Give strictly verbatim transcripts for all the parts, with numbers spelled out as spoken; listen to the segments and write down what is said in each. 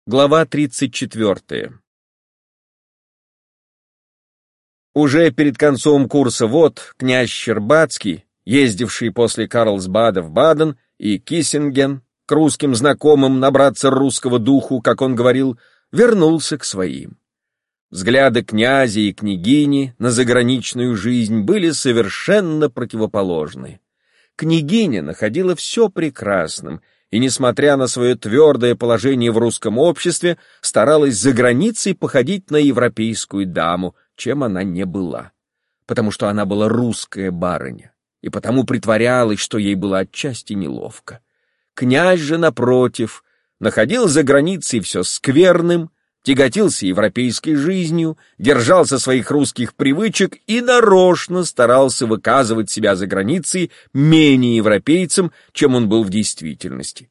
Глава тридцать четвёртая. Уже перед концом курса вод князь Щербацкий, ездивший после Карлсбада в Баден и Киссинген к русским знакомым набраться русского духу, как он говорил, вернулся к своим. Взгляды князя и княгини на заграничную жизнь были совершенно противоположны. Княгиня находила все прекрасным и, несмотря на свое твердое положение в русском обществе, старалась за границей походить на европейскую даму, чем она не была, потому что она была русская барыня, и потому притворялась, что ей было отчасти неловко. Князь же, напротив, находил за границей все скверным, тяготился европейской жизнью, держался своих русских привычек и нарочно старался выказывать себя за границей менее европейцем, чем он был в действительности.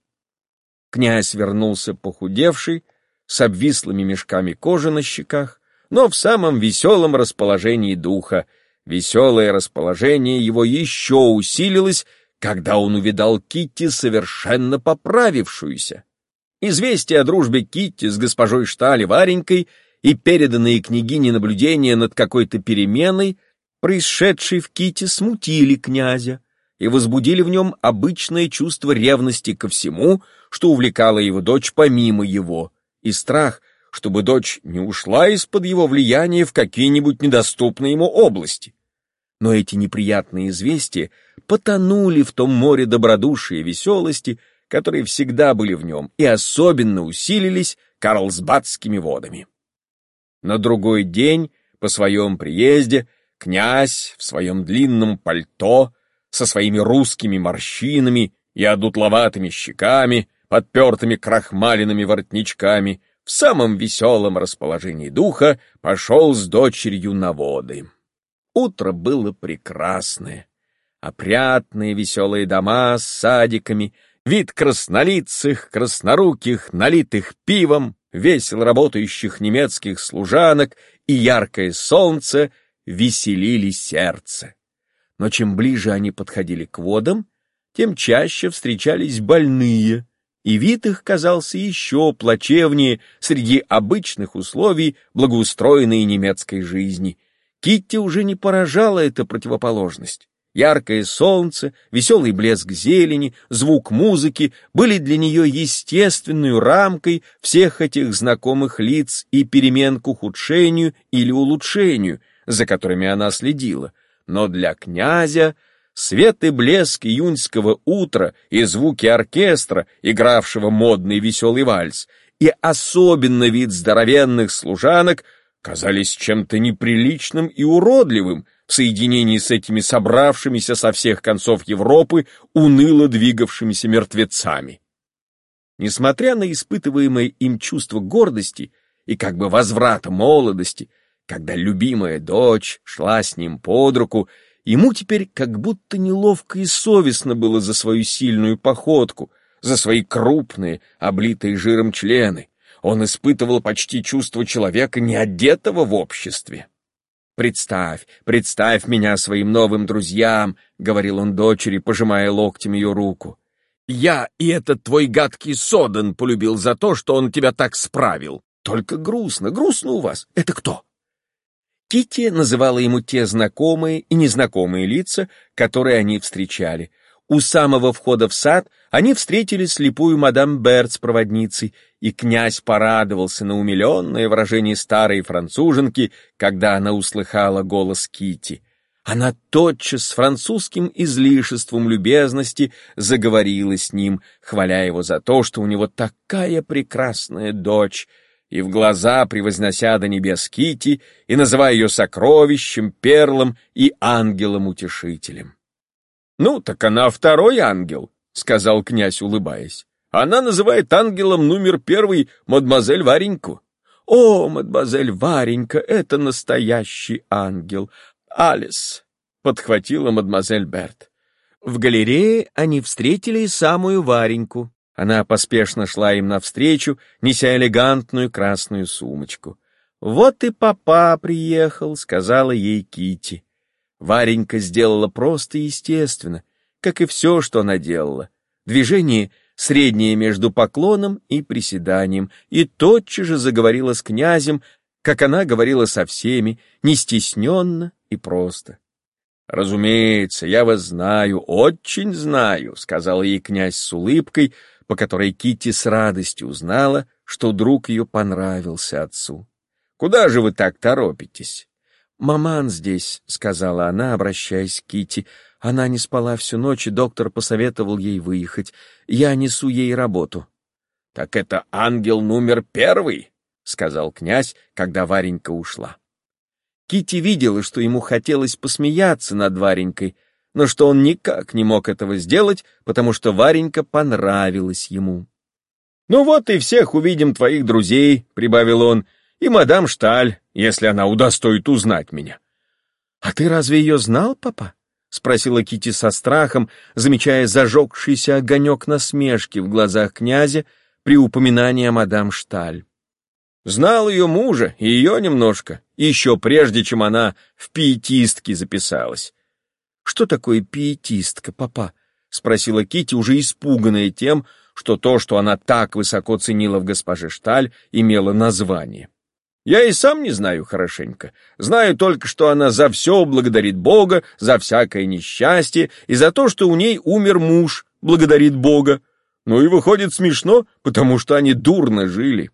Князь вернулся похудевший, с обвислыми мешками кожи на щеках, но в самом веселом расположении духа. Веселое расположение его еще усилилось, когда он увидал Китти совершенно поправившуюся. Известие о дружбе Китти с госпожой Шталь Варенькой и переданные княгине наблюдения над какой-то переменой, происшедшей в Китти, смутили князя и возбудили в нем обычное чувство ревности ко всему, что увлекало его дочь помимо его, и страх, чтобы дочь не ушла из-под его влияния в какие-нибудь недоступные ему области. Но эти неприятные известия потонули в том море добродушия и веселости, которые всегда были в нем и особенно усилились карлсбадскими водами. На другой день, по своем приезде, князь в своем длинном пальто, со своими русскими морщинами и одутловатыми щеками, подпертыми крахмаленными воротничками, в самом веселом расположении духа пошел с дочерью на воды. Утро было прекрасное. Опрятные веселые дома с садиками, вид краснолицых, красноруких, налитых пивом, весело работающих немецких служанок и яркое солнце веселили сердце. Но чем ближе они подходили к водам, тем чаще встречались больные, и вид их казался еще плачевнее среди обычных условий благоустроенной немецкой жизни. Китти уже не поражала эта противоположность. Яркое солнце, веселый блеск зелени, звук музыки были для нее естественной рамкой всех этих знакомых лиц и перемен к ухудшению или улучшению, за которыми она следила. Но для князя свет и блеск июньского утра и звуки оркестра, игравшего модный веселый вальс, и особенно вид здоровенных служанок казались чем-то неприличным и уродливым в соединении с этими собравшимися со всех концов Европы уныло двигавшимися мертвецами. Несмотря на испытываемое им чувство гордости и как бы возврата молодости, когда любимая дочь шла с ним под руку, ему теперь как будто неловко и совестно было за свою сильную походку, за свои крупные, облитые жиром члены. Он испытывал почти чувство человека, не одетого в обществе. «Представь, представь меня своим новым друзьям», — говорил он дочери, пожимая локтем ее руку. «Я и этот твой гадкий Соден полюбил за то, что он тебя так справил. Только грустно, грустно у вас. Это кто?» Китти называла ему те знакомые и незнакомые лица, которые они встречали. У самого входа в сад они встретили слепую мадам Берт с проводницей, и князь порадовался на умиленное выражение старой француженки, когда она услыхала голос Китти. Она тотчас с французским излишеством любезности заговорила с ним, хваля его за то, что у него такая прекрасная дочь, и в глаза превознося до небес Китти и называя ее сокровищем, перлом и ангелом-утешителем. «Ну, так она второй ангел», — сказал князь, улыбаясь. «Она называет ангелом номер первый мадемуазель Вареньку». «О, мадемуазель Варенька, это настоящий ангел! Алис!» — подхватила мадемуазель Берт. В галерее они встретили и самую Вареньку. Она поспешно шла им навстречу, неся элегантную красную сумочку. «Вот и папа приехал», — сказала ей Китти. Варенька сделала просто естественно, как и все, что она делала. Движения среднее между поклоном и приседанием, и тотчас же заговорила с князем, как она говорила со всеми, не стесненно и просто. «Разумеется, я вас знаю, очень знаю», — сказал ей князь с улыбкой, по которой Китти с радостью узнала, что друг ее понравился отцу. «Куда же вы так торопитесь?» «Маман здесь», — сказала она, обращаясь к Китти. «Она не спала всю ночь, и доктор посоветовал ей выехать. Я несу ей работу». «Так это ангел номер первый», — сказал князь, когда Варенька ушла. Китти видела, что ему хотелось посмеяться над Варенькой, но что он никак не мог этого сделать, потому что Варенька понравилась ему. «Ну вот и всех увидим твоих друзей», — прибавил он, — «и мадам Шталь, если она удостоит узнать меня». «А ты разве ее знал, папа?» — спросила Китти со страхом, замечая зажегшийся огонек насмешки в глазах князя при упоминании о мадам Шталь. «Знал ее мужа и ее немножко, еще прежде, чем она в пиетистки записалась». «Что такое пиетистка, папа?» — спросила Китти, уже испуганная тем, что то, что она так высоко ценила в госпоже Шталь, имело название. «Я и сам не знаю хорошенько. Знаю только, что она за все благодарит Бога, за всякое несчастье, и за то, что у ней умер муж, благодарит Бога. Ну и выходит смешно, потому что они дурно жили».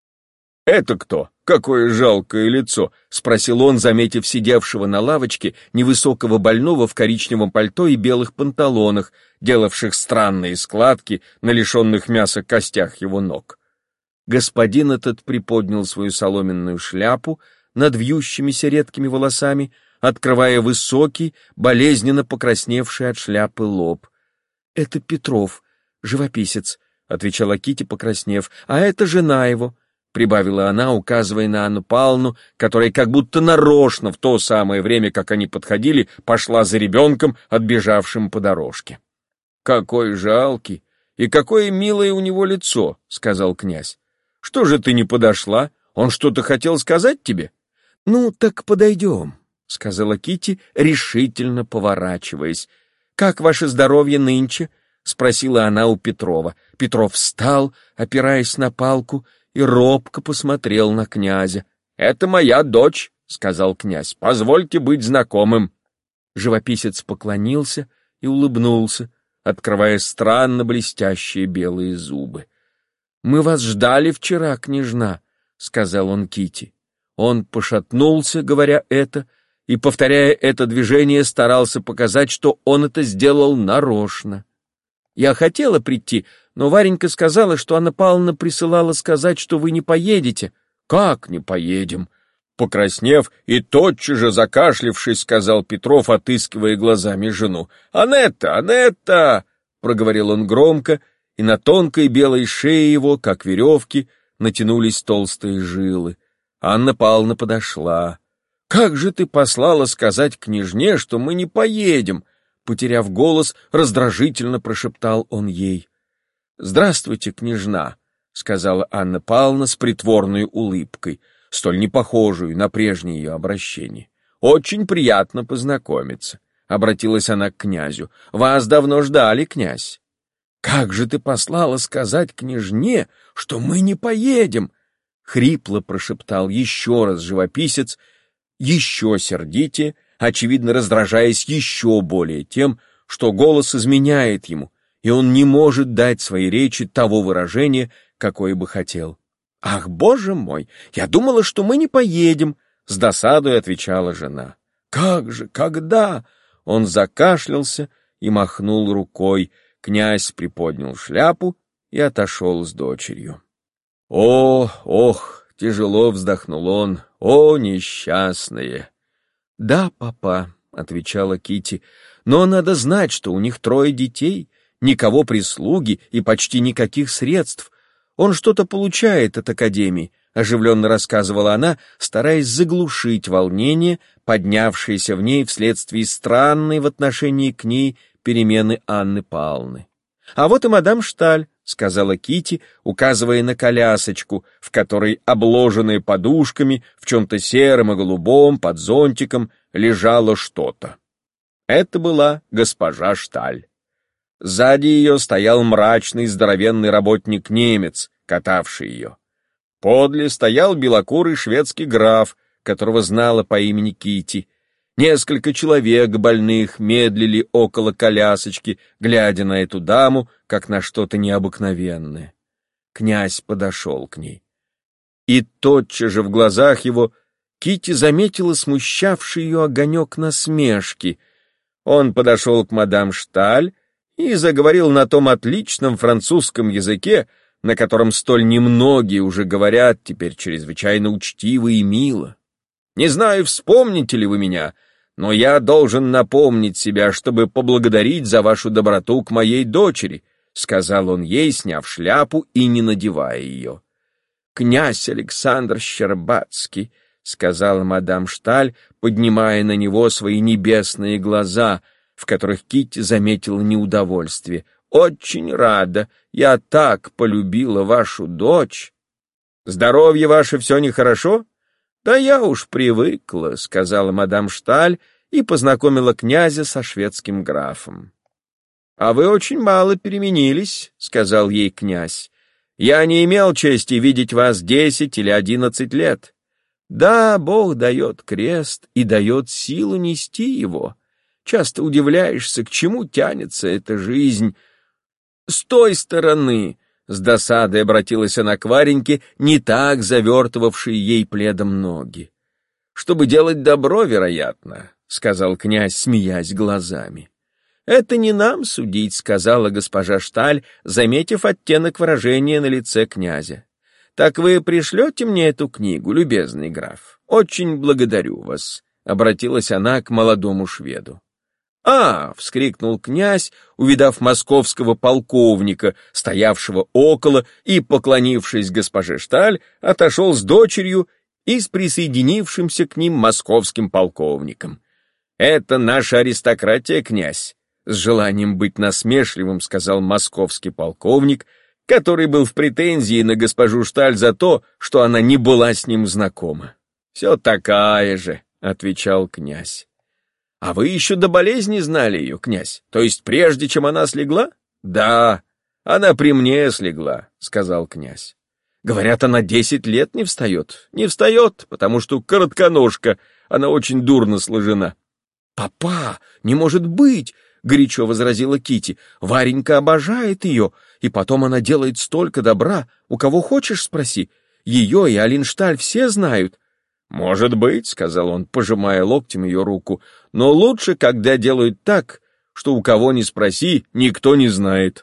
«Это кто? Какое жалкое лицо!» — спросил он, заметив сидевшего на лавочке невысокого больного в коричневом пальто и белых панталонах, делавших странные складки на лишенных мяса костях его ног. Господин этот приподнял свою соломенную шляпу над вьющимися редкими волосами, открывая высокий, болезненно покрасневший от шляпы лоб. «Это Петров, живописец», — отвечала Китти, покраснев, — «а это жена его», — прибавила она, указывая на Анну Павловну, которая как будто нарочно в то самое время, как они подходили, пошла за ребенком, отбежавшим по дорожке. «Какой жалкий! И какое милое у него лицо!» — сказал князь. «Что же ты не подошла? Он что-то хотел сказать тебе?» «Ну, так подойдем», — сказала Китти, решительно поворачиваясь. «Как ваше здоровье нынче?» — спросила она у Петрова. Петров встал, опираясь на палку, и робко посмотрел на князя. «Это моя дочь», — сказал князь. «Позвольте быть знакомым». Живописец поклонился и улыбнулся, открывая странно блестящие белые зубы. «Мы вас ждали вчера, княжна», — сказал он Китти. Он пошатнулся, говоря это, и, повторяя это движение, старался показать, что он это сделал нарочно. «Я хотела прийти, но Варенька сказала, что Анна Павловна присылала сказать, что вы не поедете». «Как не поедем?» Покраснев и тотчас же закашлявшись, сказал Петров, отыскивая глазами жену. «Анетта, Анетта!» — проговорил он громко, и на тонкой белой шее его, как веревки, натянулись толстые жилы. Анна Павловна подошла. «Как же ты послала сказать княжне, что мы не поедем?» Потеряв голос, раздражительно прошептал он ей. «Здравствуйте, княжна», — сказала Анна Павловна с притворной улыбкой, столь непохожую на прежнее ее обращение. «Очень приятно познакомиться», — обратилась она к князю. «Вас давно ждали, князь». «Как же ты послала сказать княжне, что мы не поедем?» — хрипло прошептал еще раз живописец, еще сердитее, очевидно раздражаясь еще более тем, что голос изменяет ему, и он не может дать своей речи того выражения, какое бы хотел. «Ах, боже мой, я думала, что мы не поедем», — с досадой отвечала жена. «Как же, когда?» Он закашлялся и махнул рукой. Князь приподнял шляпу и отошел с дочерью. «О, ох!» — тяжело вздохнул он. «О, несчастные!» «Да, папа», — отвечала Китти, — «но надо знать, что у них трое детей, никого прислуги и почти никаких средств. Он что-то получает от академии», — оживленно рассказывала она, стараясь заглушить волнение, поднявшееся в ней вследствие странной в отношении к ней перемены Анны Павловны. «А вот и мадам Шталь», — сказала Китти, указывая на колясочку, в которой, обложенная подушками, в чем-то сером и голубом, под зонтиком, лежало что-то. Это была госпожа Шталь. Сзади ее стоял мрачный здоровенный работник-немец, катавший ее. Подле стоял белокурый шведский граф, которого знала по имени Кити. Несколько человек больных медлили около колясочки, глядя на эту даму, как на что-то необыкновенное. Князь подошел к ней. И тотчас же в глазах его Кити заметила смущавший ее огонек насмешки. Он подошел к мадам Шталь и заговорил на том отличном французском языке, на котором столь немногие уже говорят теперь чрезвычайно учтиво и мило. «Не знаю, вспомните ли вы меня, но я должен напомнить себя, чтобы поблагодарить за вашу доброту к моей дочери», — сказал он ей, сняв шляпу и не надевая ее. «Князь Александр Щербацкий», — сказала мадам Шталь, поднимая на него свои небесные глаза, в которых Китти заметила неудовольствие. «Очень рада, я так полюбила вашу дочь». «Здоровье ваше все нехорошо?» «Да я уж привыкла», — сказала мадам Шталь и познакомила князя со шведским графом. «А вы очень мало переменились», — сказал ей князь. «Я не имел чести видеть вас десять или одиннадцать лет. Да, Бог дает крест и дает силу нести его. Часто удивляешься, к чему тянется эта жизнь. С той стороны, с досадой обратилась она к Вареньке, не так завертывавшей ей пледом ноги. Чтобы делать добро, вероятно, сказал князь, смеясь глазами. Это не нам судить, сказала госпожа Шталь, заметив оттенок выражения на лице князя. Так вы пришлете мне эту книгу, любезный граф? Очень благодарю вас, обратилась она к молодому шведу. «А!» — вскрикнул князь, увидав московского полковника, стоявшего около, и, поклонившись госпоже Шталь, отошел с дочерью и с присоединившимся к ним московским полковником. «Это наша аристократия, князь!» — с желанием быть насмешливым сказал московский полковник, который был в претензии на госпожу Шталь за то, что она не была с ним знакома. «Все такая же», — отвечал князь. «А вы еще до болезни знали ее, князь? То есть прежде, чем она слегла?» «Да, она при мне слегла», — сказал князь. «Говорят, она десять лет не встает». «Не встает, потому что коротконожка, она очень дурно сложена». «Папа, не может быть!» — горячо возразила Кити. «Варенька обожает ее, и потом она делает столько добра. У кого хочешь, спроси. Ее и Алиншталь все знают». «Может быть», — сказал он, пожимая локтем ее руку, «но лучше, когда делают так, что у кого ни спроси, никто не знает».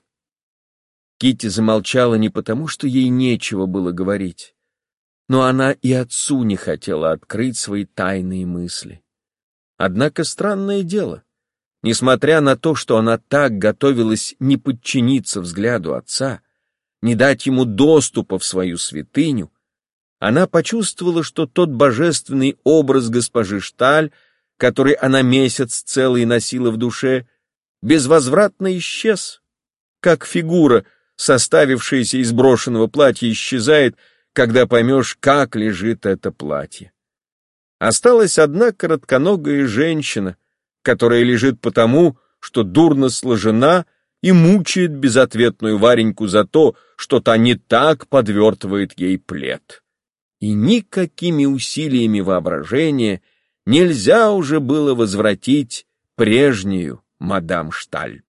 Китти замолчала не потому, что ей нечего было говорить, но она и отцу не хотела открыть свои тайные мысли. Однако странное дело, несмотря на то, что она так готовилась не подчиниться взгляду отца, не дать ему доступа в свою святыню, она почувствовала, что тот божественный образ госпожи Шталь, который она месяц целый носила в душе, безвозвратно исчез, как фигура, составившаяся из брошенного платья, исчезает, когда поймешь, как лежит это платье. Осталась одна коротконогая женщина, которая лежит потому, что дурно сложена и мучает безответную Вареньку за то, что та не так подвертывает ей плед. И никакими усилиями воображения нельзя уже было возвратить прежнюю мадам Шталь.